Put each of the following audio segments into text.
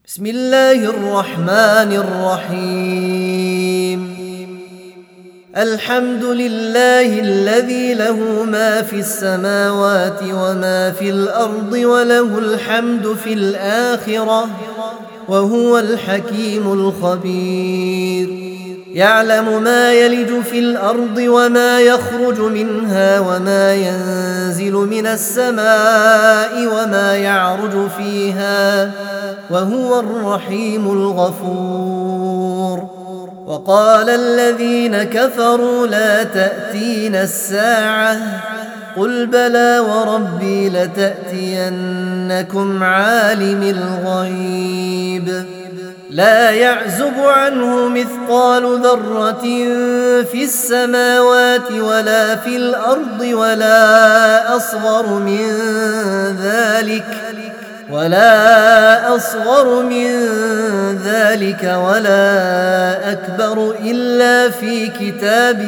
بسم الله الرحمن الرحيم. الحمد لله الذي له ما في السماوات وما في الأرض وله الحمد في الآخرة وهو الحكيم الخبير. يعلم ما يلج في الأرض وما يخرج منها وما ينزل من السماء وما يعرج فيها وهو الرحيم الغفور. وقال الذين كفروا لا تأتينا الساعة قل بلى وربي لتأتينكم عالم الغيب لا يعزب عنه مثقال ذرة في السماوات ولا في الأرض ولا أصغر من ذلك ولا أكبر إلا في كتاب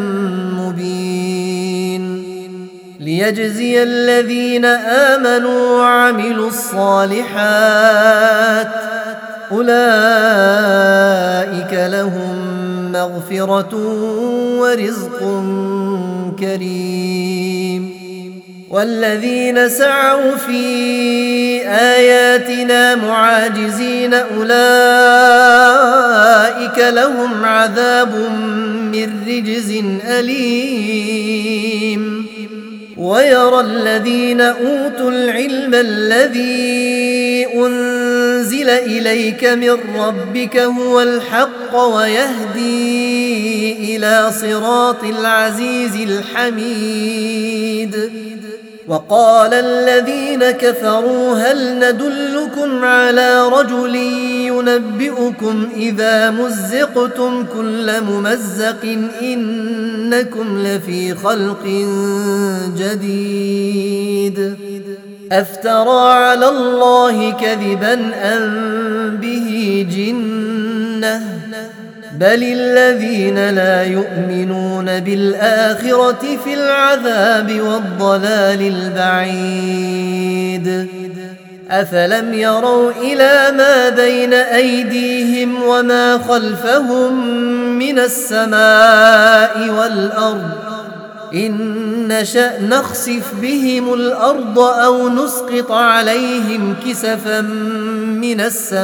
مبين ليجزي الذين آمنوا وعملوا الصالحات أولئك لهم مغفرة ورزق كريم. والذين سعوا في آياتنا معاجزين أولئك لهم عذاب من رجز أليم. ويرى الذين أوتوا العلم الذي أنزل إليك من ربك هو الحق ويهدي إلى صراط العزيز الحميد. وقال الذين كفروا هل ندلكم على رجل ينبئكم إذا مزقتم كل ممزق إنكم لفي خلق جديد أفترى على الله كذبا أم به جنة بل الذين لا يؤمنون بالآخرة في العذاب والضلال البعيد. أفلم يروا إلى ما بين أيديهم وما خلفهم من السماء والأرض إن نشأ نخسف بهم الأرض أو نسقط عليهم كسفا من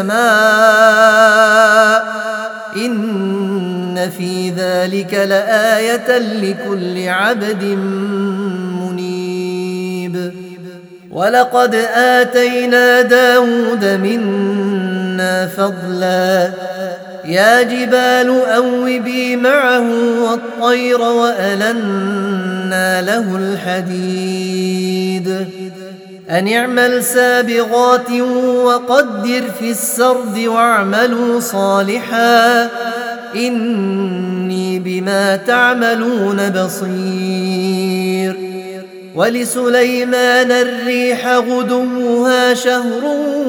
السماء إن في ذلك لآية لكل عبد منيب. ولقد آتينا داود منا فضلا يا جبال أوبي معه والطير وألنا له الحديد أن اعمل سابغات وقدر في السرد واعملوا صالحا إني بما تعملون بصير. ولسليمان الريح غدوها شهر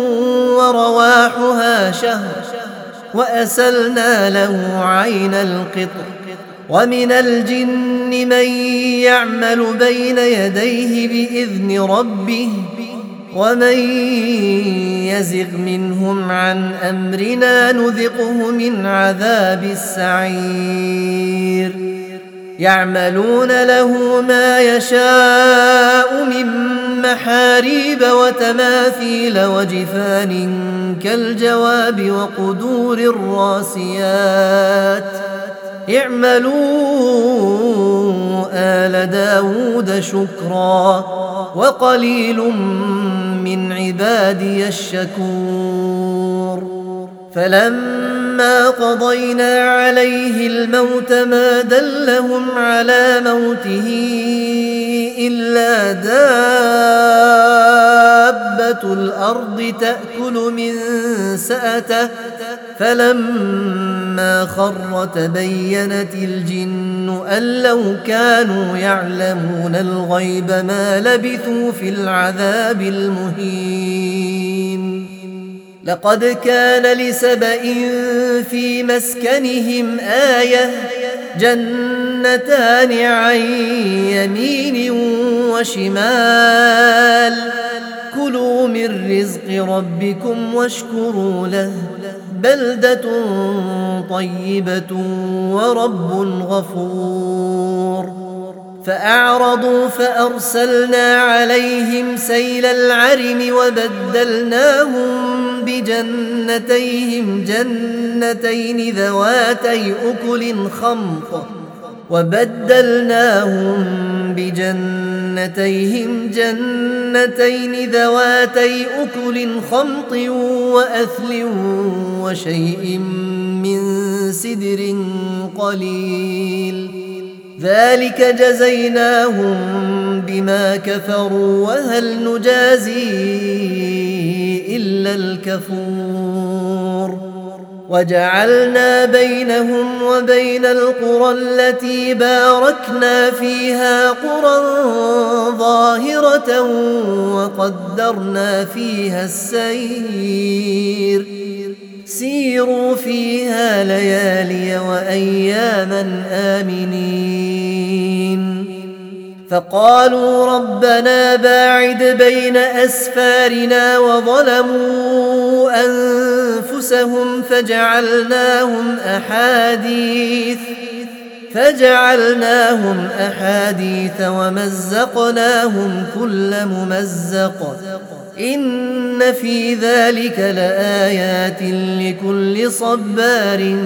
ورواحها شهر وأسلنا له عين القطر. ومن الجن من يعمل بين يديه بإذن ربه ومن يزغ منهم عن أمرنا نذقه من عذاب السعير. يعملون له ما يشاء من محاريب وتماثيل وجفان كالجواب وقدور الراسيات اعملوا آل داود شكرا وقليل من عبادي الشكور. فلما قضينا عليه الموت ما دلهم على موته إلا دابة الأرض تأكل من سأته فلما خر تبينت الجن أن لو كانوا يعلمون الغيب ما لبثوا في العذاب المهين. لقد كان لسبإ في مسكنهم آية جنتان عن يمين وشمال كلوا من رزق ربكم واشكروا له بلدة طيبة ورب غفور فأعرضوا فأرسلنا عليهم سيل العرم جنتين ذواتي أكل خمط وأثل وشيء من سدر قليل ذلك جزيناهم بما كفروا وهل نجازي إلا الكفور وجعلنا بينهم وبين القرى التي باركنا فيها قرى ظاهرة وقدرنا فيها السير سيروا فيها ليالي وأياما آمنين فقالوا ربنا باعد بين أسفارنا وظلموا أنفسهم فجعلناهم أحاديث ومزقناهم كل ممزق إن في ذلك لآيات لكل صبار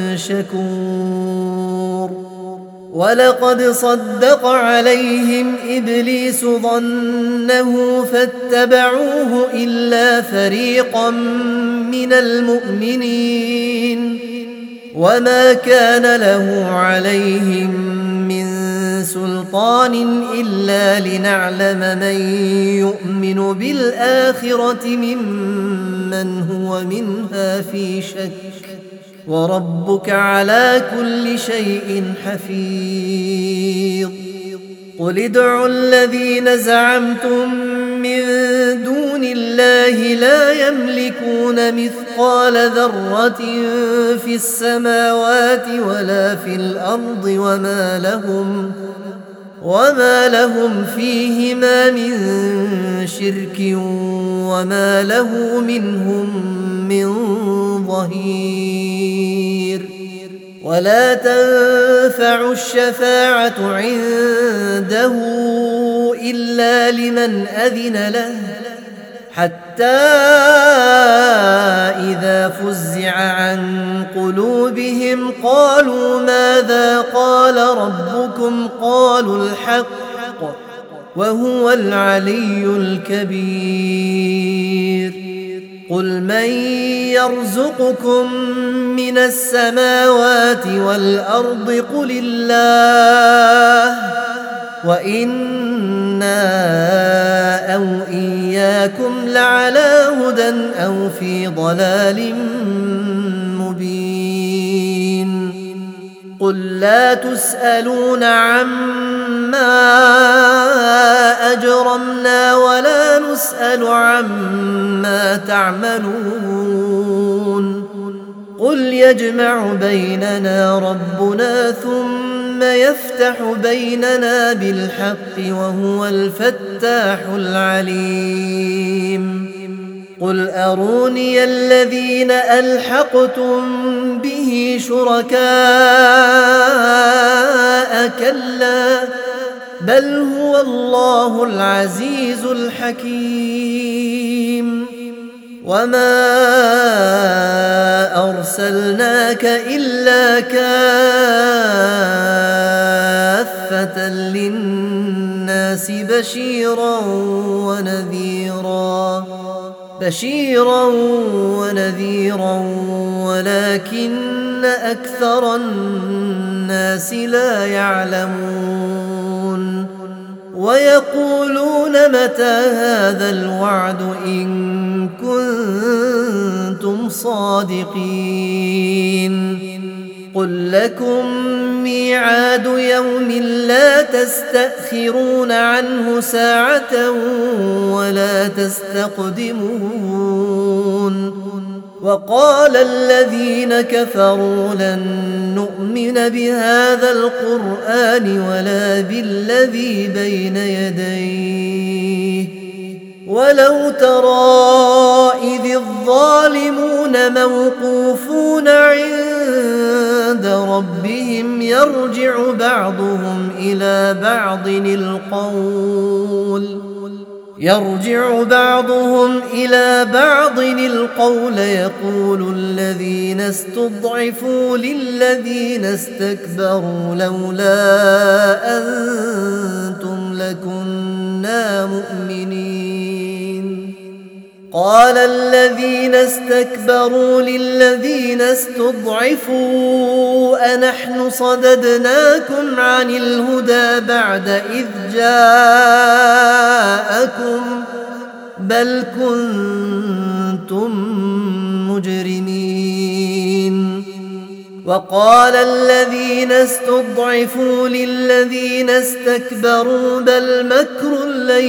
شكور ولقد صدق عليهم إبليس ظنه فاتبعوه إلا فريقا من المؤمنين وما كان له عليهم من سلطان إلا لنعلم من يؤمن بالآخرة ممن هو منها في شك وربك على كل شيء حفيظ قل ادعوا الذين زعمتم من دون الله لا يملكون مثقال ذرة في السماوات ولا في الأرض وما لهم فيهما من شرك وما له منهم من ظهير ولا تنفع الشفاعة عنده إلا لمن أذن له حتى إذا فزع عن قلوبهم قالوا ماذا قال ربكم قالوا الحق وهو العلي الكبير قل من يرزقكم من السماوات والأرض قل الله وإنا أو إياكم لعلى هدى أو في ضلال مبين قل لا تسألون عما أجرمنا ولا نسأل عما تعملون قل يجمع بيننا ربنا ثم يفتح بيننا بالحق وهو الفتاح العليم قل أروني الذين ألحقتم به شركاء كلا بل هو الله العزيز الحكيم وما أرسلناك إلا كافة للناس بشيرا ونذيرا ولكن أكثر الناس لا يعلمون ويقولون متى هذا الوعد إن كنتم صادقين قل لكم ميعاد يوم لا تستأخرون عنه ساعة ولا تستقدمون وقال الذين كفروا لن نؤمن بهذا القرآن ولا بالذي بين يديه ولو ترى إذ الظالمون موقوفون عند ربهم يرجع بعضهم إلى بعض القول يقول الذين استضعفوا للذين استكبروا لولا أنتم لكنا مؤمنين قال الذين استكبروا للذين استضعفوا أنحن صددناكم عن الهدى بعد إذ جاءكم بل كنتم مجرمين وقال الذين استضعفوا للذين استكبروا بل مكر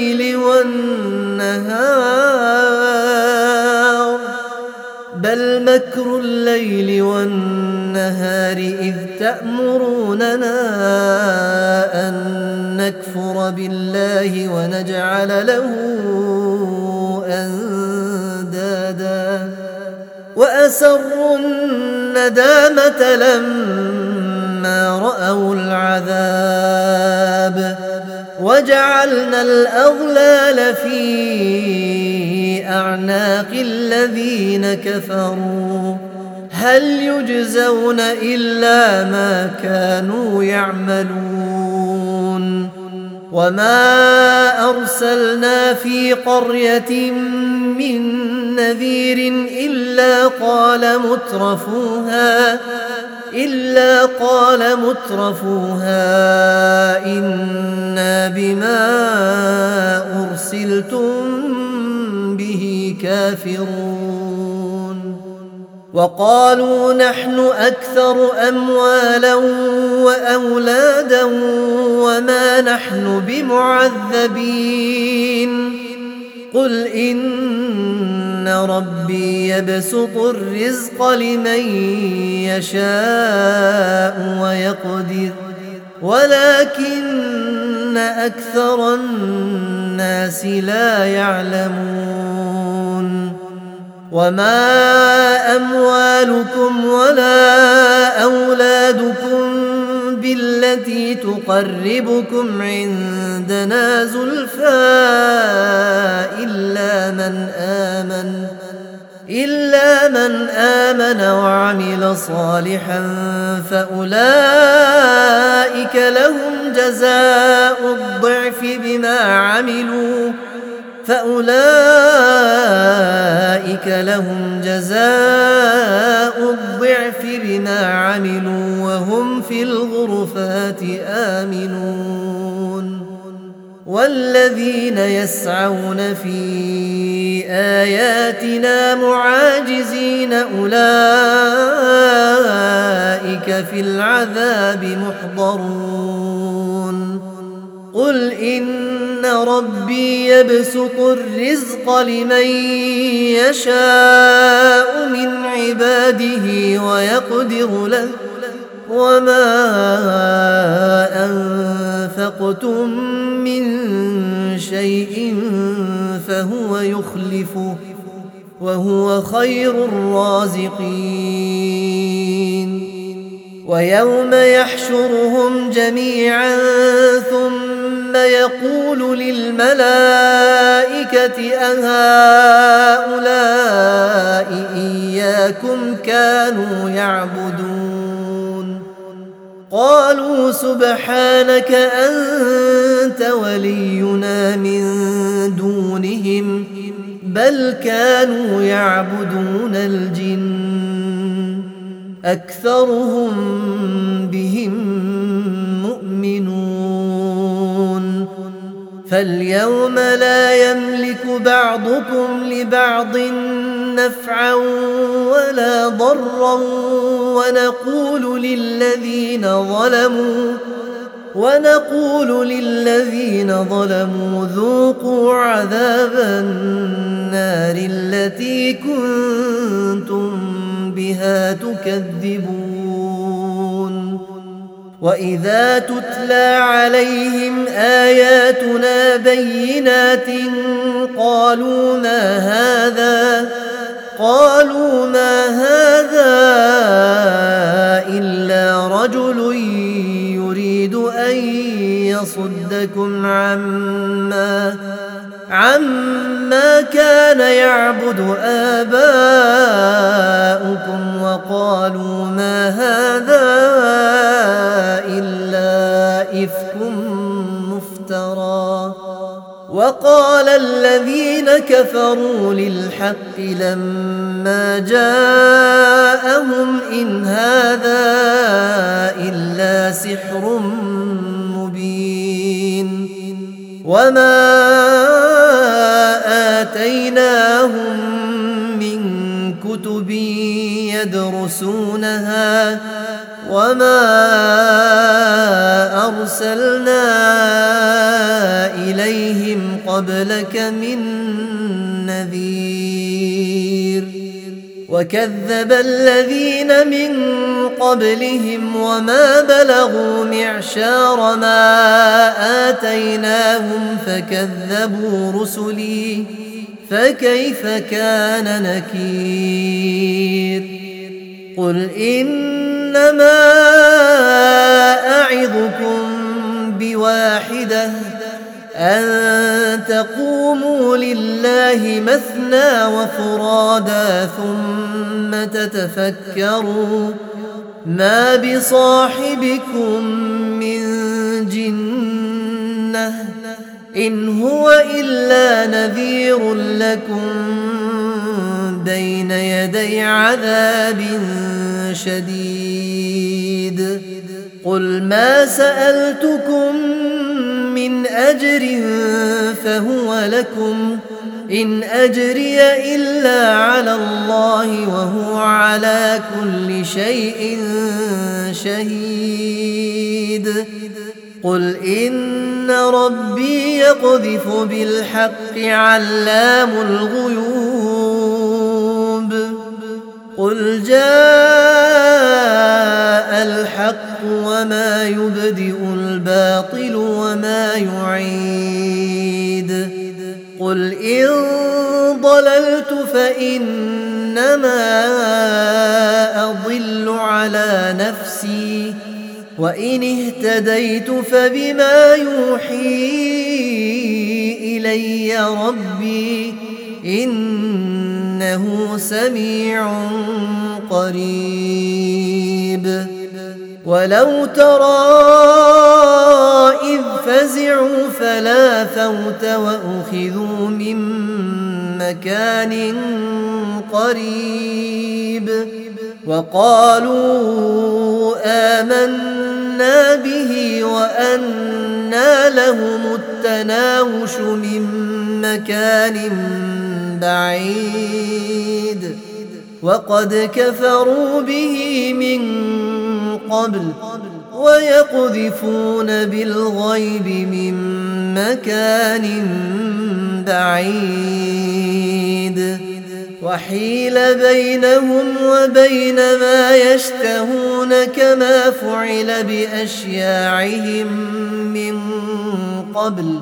الليل والنهار إذ تأمروننا أن نكفر بالله ونجعل له أندادا وأسروا الندامة لما رأوا العذاب وجعلنا الأغلال في أعناق الذين كفروا هل يجزون إلا ما كانوا يعملون وما أرسلنا في قرية من نذير إلا قال مترفوها إنا بما أرسلتم به كافرون وقالوا نحن أكثر أموالا وأولادا وما نحن بمعذبين قل إن ربي يبسط الرزق لمن يشاء ويقدر ولكن أكثر الناس لا يعلمون وما أموالكم ولا أولادكم بالتي تقربكم عندنا زلفى إلا من آمن وعمل صالحا فأولئك لهم جزاء الضعف بما عملوا وهم في الغرفات آمنون والذين يسعون في آياتنا معاجزين أولئك في العذاب محضرون قل إن ربي يبسط الرزق لمن يشاء من عباده ويقدر له وما أنفقتم من شيء فهو يخلفه وهو خير الرازقين ويوم يحشرهم جميعا ثم يقول للملائكة أهؤلاء إياكم كانوا يعبدون قالوا سبحانك أنت ولينا من دونهم بل كانوا يعبدون الجن أكثرهم بهم مؤمنون فاليوم لا يملك بعضكم لبعض نفعا ولا ضرا ونقول للذين ظلموا ذوقوا عذاب النار التي كنتم بها تكذبون وإذا تتلى عليهم آياتنا بينات قالوا ما هذا إلا رجل يريد أن يصدكم عما كان يعبد آباؤكم وقالوا ما هذا إلا إفك مفترى. وقال الذين كفروا للحق لما جاءهم إن هذا إلا سحر مبين. وما آتيناهم من كتب يدرسونها وما أرسلنا إليهم قبلك من نذير. وكذب الذين من قبلهم وما بلغوا معشار ما آتيناهم فكذبوا رسلي فكيف كان نكير. قل إنما أعظكم بواحدة أن تقوموا لله مثنى وفرادا ثم تتفكروا ما بصاحبكم من جنة إن هو إلا نذير لكم بين يدي عذاب شديد. قل ما سألتكم من أجر فهو لكم إن أجري إلا على الله وهو على كل شيء شهيد. قل إن ربي يقذف بالحق علام الغيوب. قل جاء الحق وما يبدئ الباطل وما يعيد. قل إن ضللت فإنما أضل على نفسي وإن اهتديت فبما يوحي إلي ربي إنه سميع قريب. ولو ترى إذ فزعوا فلا فوت وأخذوا من مكان قريب وقالوا آمنا به وأنى لهم التناوش من مكان بعيد وقد كفروا به من قبل ويقذفون بالغيب من مكان بعيد. وحيل بينهم وبين ما يشتهون كما فعل بأشياعهم من قبل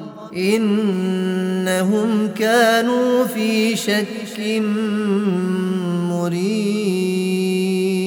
إنهم كانوا في شك مريب.